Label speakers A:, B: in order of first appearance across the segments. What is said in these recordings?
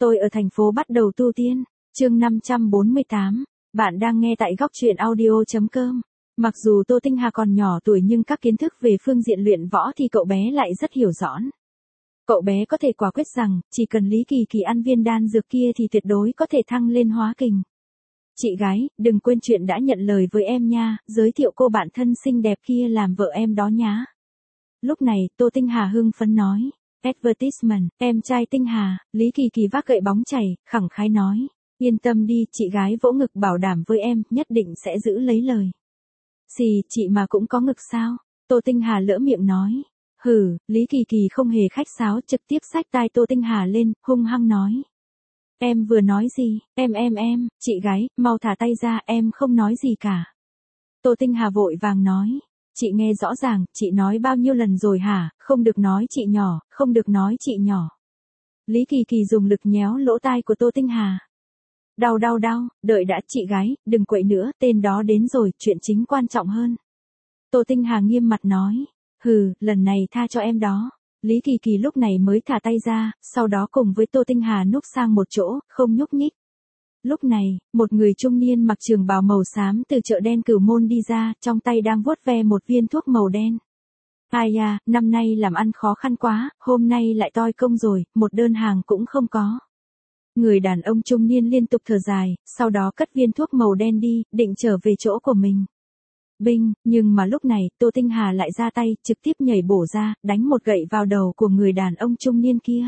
A: Tôi ở thành phố bắt đầu tu tiên. Chương 548. Bạn đang nghe tại góc truyện audio.com. Mặc dù Tô Tinh Hà còn nhỏ tuổi nhưng các kiến thức về phương diện luyện võ thì cậu bé lại rất hiểu rõ. Cậu bé có thể quả quyết rằng, chỉ cần Lý Kỳ Kỳ ăn viên đan dược kia thì tuyệt đối có thể thăng lên hóa kình. Chị gái, đừng quên chuyện đã nhận lời với em nha, giới thiệu cô bạn thân xinh đẹp kia làm vợ em đó nhá. Lúc này, Tô Tinh Hà hưng phấn nói. Advertisement, em trai Tinh Hà, Lý Kỳ Kỳ vác gậy bóng chảy, khẳng khái nói. Yên tâm đi, chị gái vỗ ngực bảo đảm với em, nhất định sẽ giữ lấy lời. Xì, chị mà cũng có ngực sao? Tô Tinh Hà lỡ miệng nói. Hừ, Lý Kỳ Kỳ không hề khách sáo, trực tiếp xách tai Tô Tinh Hà lên, hung hăng nói. Em vừa nói gì? Em, chị gái, mau thả tay ra, em không nói gì cả. Tô Tinh Hà vội vàng nói. Chị nghe rõ ràng, chị nói bao nhiêu lần rồi hả, không được nói chị nhỏ, không được nói chị nhỏ. Lý Kỳ Kỳ dùng lực nhéo lỗ tai của Tô Tinh Hà. Đau, đợi đã chị gái, đừng quậy nữa, tên đó đến rồi, chuyện chính quan trọng hơn. Tô Tinh Hà nghiêm mặt nói. Hừ, lần này tha cho em đó. Lý Kỳ Kỳ lúc này mới thả tay ra, sau đó cùng với Tô Tinh Hà núp sang một chỗ, không nhúc nhích. Lúc này, một người trung niên mặc trường bào màu xám từ chợ đen Cửu Môn đi ra, trong tay đang vuốt ve một viên thuốc màu đen. Ai da, năm nay làm ăn khó khăn quá, hôm nay lại toi công rồi, một đơn hàng cũng không có. Người đàn ông trung niên liên tục thở dài, sau đó cất viên thuốc màu đen đi, định trở về chỗ của mình. Binh, nhưng mà lúc này, Tô Tinh Hà lại ra tay, trực tiếp nhảy bổ ra, đánh một gậy vào đầu của người đàn ông trung niên kia.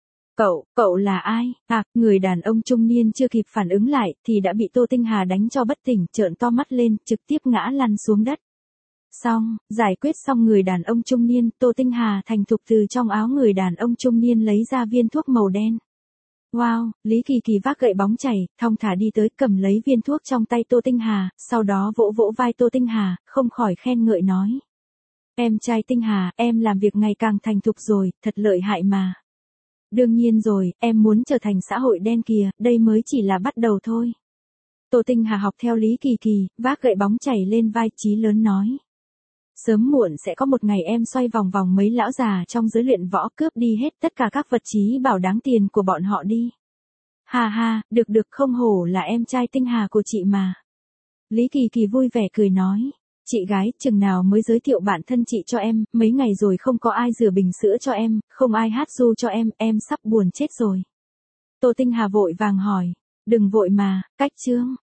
A: Cậu là ai? Người đàn ông trung niên chưa kịp phản ứng lại, thì đã bị Tô Tinh Hà đánh cho bất tỉnh, trợn to mắt lên, trực tiếp ngã lăn xuống đất. Xong, giải quyết xong người đàn ông trung niên, Tô Tinh Hà thành thục từ trong áo người đàn ông trung niên lấy ra viên thuốc màu đen. Wow, Lý Kỳ Kỳ vác gậy bóng chảy, thong thả đi tới cầm lấy viên thuốc trong tay Tô Tinh Hà, sau đó vỗ vỗ vai Tô Tinh Hà, không khỏi khen ngợi nói. Em trai Tinh Hà, em làm việc ngày càng thành thục rồi, thật lợi hại mà. Đương nhiên rồi, em muốn trở thành xã hội đen kìa, đây mới chỉ là bắt đầu thôi. Tô Tinh Hà học theo Lý Kỳ Kỳ, vác gậy bóng chảy lên vai chí lớn nói. Sớm muộn sẽ có một ngày em xoay vòng vòng mấy lão già trong giới luyện võ cướp đi hết tất cả các vật chí bảo đáng tiền của bọn họ đi. Ha ha, được không hổ là em trai Tinh Hà của chị mà. Lý Kỳ Kỳ vui vẻ cười nói. Chị gái, chừng nào mới giới thiệu bạn thân chị cho em, mấy ngày rồi không có ai rửa bình sữa cho em, không ai hát ru cho em sắp buồn chết rồi. Tô Tinh Hà vội vàng hỏi. Đừng vội mà, cách chương.